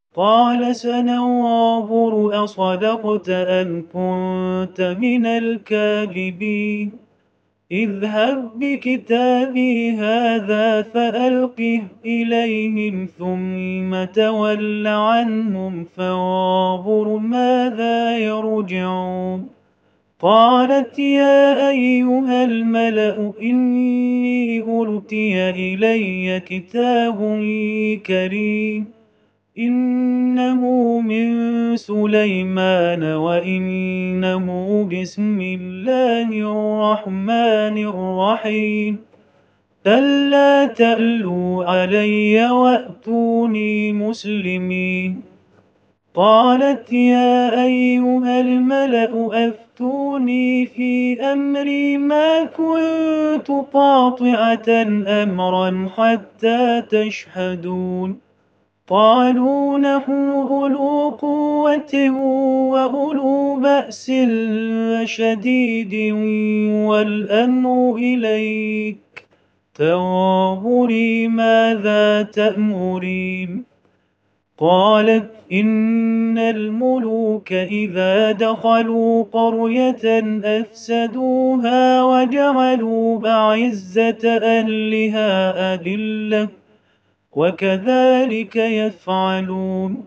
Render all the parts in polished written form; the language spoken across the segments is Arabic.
قال سننظر أصدقت أم كنت من الكاذبين اذهب بكتابي هذا فألقه إليهم ثم تول عنهم فانظر ماذا يرجعون قالت يا أيها الملأ إني ألقي إلي كتاب كريم إنه من سليمان وإنه بسم الله الرحمن الرحيم ألا تألوا علي وأتوني مسلمين قالت يا أيها الملأ أفتوني في أمري ما كنت قاطعة أمرا حتى تشهدون قالوا نحن أولو قوة وأولو بأس شديد والأمر إليك فانظري ماذا تأمرين قالت إن الملوك إذا دخلوا قرية أفسدوها وجعلوا أعزة أهلها أذلة وكذلك يفعلون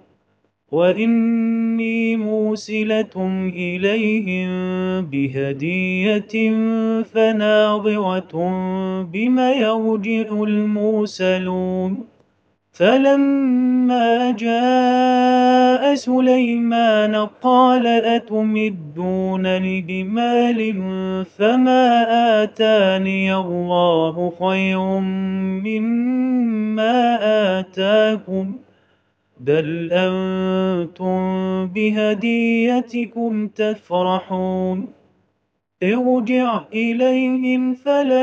وإني موسلة إليهم بهدية فناظرة بم يرجع المرسلون فلما جاء سليمان قال أتمدونني بمال فما آتاني الله خير مما آتاكم بل أنتم بهديتكم تفرحون ارجع إليهم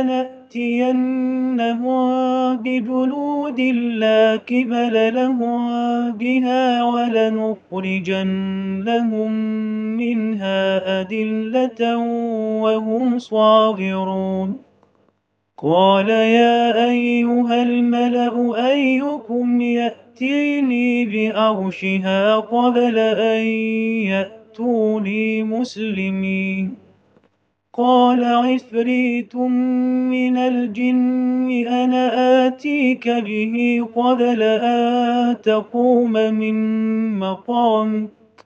فلنأتينهم بجلود لا قبل لهم بها ولنخرجنهم منها أذلة وهم صاغرون قال يا أيها الملأ أيكم يأتيني بعرشها قبل أن يأتوني مسلمين قال عفريت من الجن أنا آتيك به قبل أن تقوم من مقامك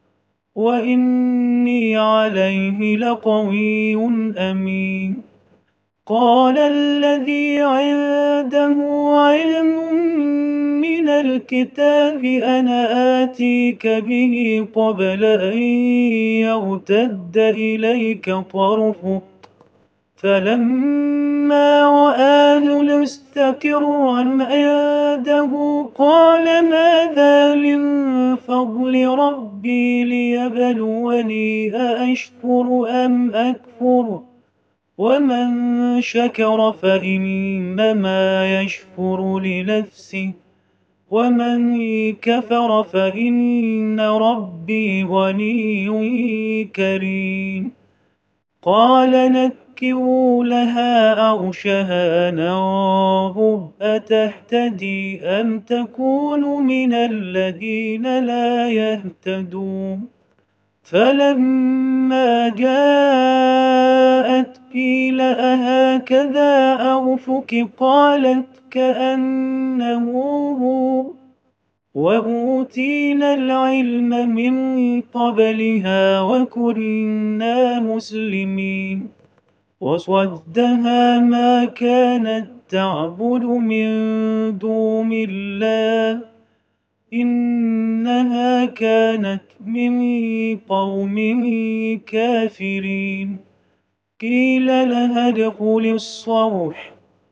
وإني عليه لقوي أمين قال الذي عنده علم من الكتاب أنا آتيك به قبل أن يرتد إليك طرفك فلما رآه مستقرا عنده قال ماذا من فضل ربي ليبلوني أأشكر أم أكفر ومن شكر فإنما يشكر لنفسه ومن كفر فإن ربي غني كريم قال نكروا لها عرشها ننظر أتهتدي أم تكون من الذين لا يهتدون فلما جاءت قيل أهكذا عرشك قالت كأنه هو وأوتينا العلم من قبلها وكنا مسلمين وصدها ما كانت تعبد من دون الله إنها كانت من قوم كافرين قيل لها ادخل الصرح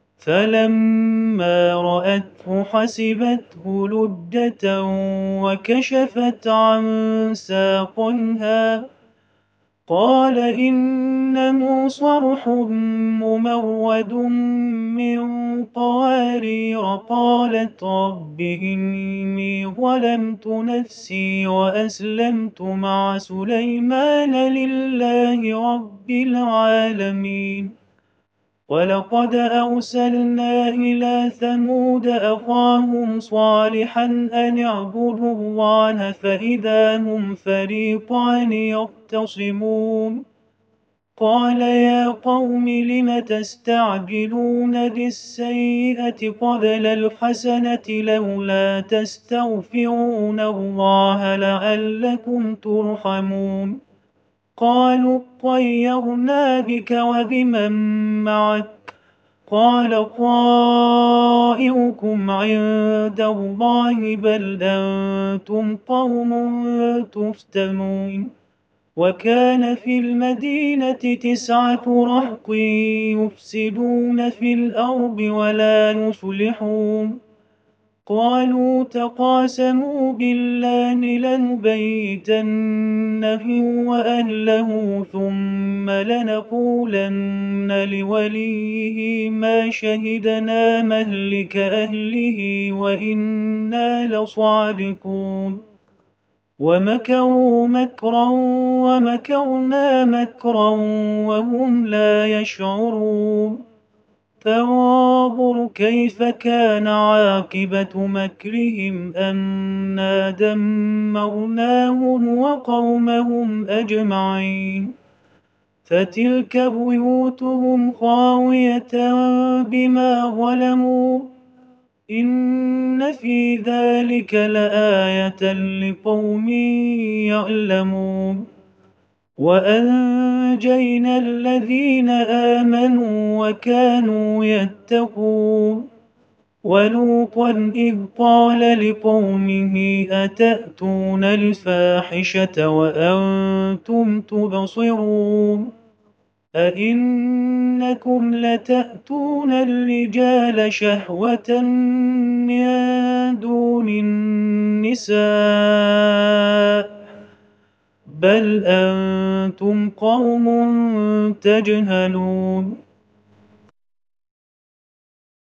فلما رأته حسبته لجة وكشفت عن ساقها قال إنه صرح ممرد من قوارير قالت رب إني ظلمت نفسي وأسلمت مع سليمان لله رب العالمين ولقد أرسلنا إلى ثمود أخاهم صالحا أن اعبدوا الله فإذا هم فريقان يختصمون قال يا قوم لم تستعجلون بالسيئة قبل الحسنة لولا تستغفرون الله لعلكم ترحمون قالوا اطيرنا بك وبمن معك قال طائركم عند الله بل أنتم قوم تفتنون وكان في المدينة 9 رهط يفسدون في الأرض ولا يصلحون قالوا تقاسموا بالله لنبيتنه وأهله ثم لنقولن لوليه ما شهدنا مهلك أهله وإنا لصادقون ومكروا مكرا ومكرنا مكرا وهم لا يشعرون فانظر كيف كان عاقبة مكرهم أنا دمرناهم وقومهم أجمعين فتلك بيوتهم خاوية بما ظلموا إن في ذلك لآية لقوم يعلمون وأنجينا الذين آمنوا وكانوا يتقون ولوطا إذ قال لقومه أتأتون الفاحشة وأنتم تبصرون أئنكم لتأتون الرجال شهوة من دون النساء بل أنتم قوم تجهلون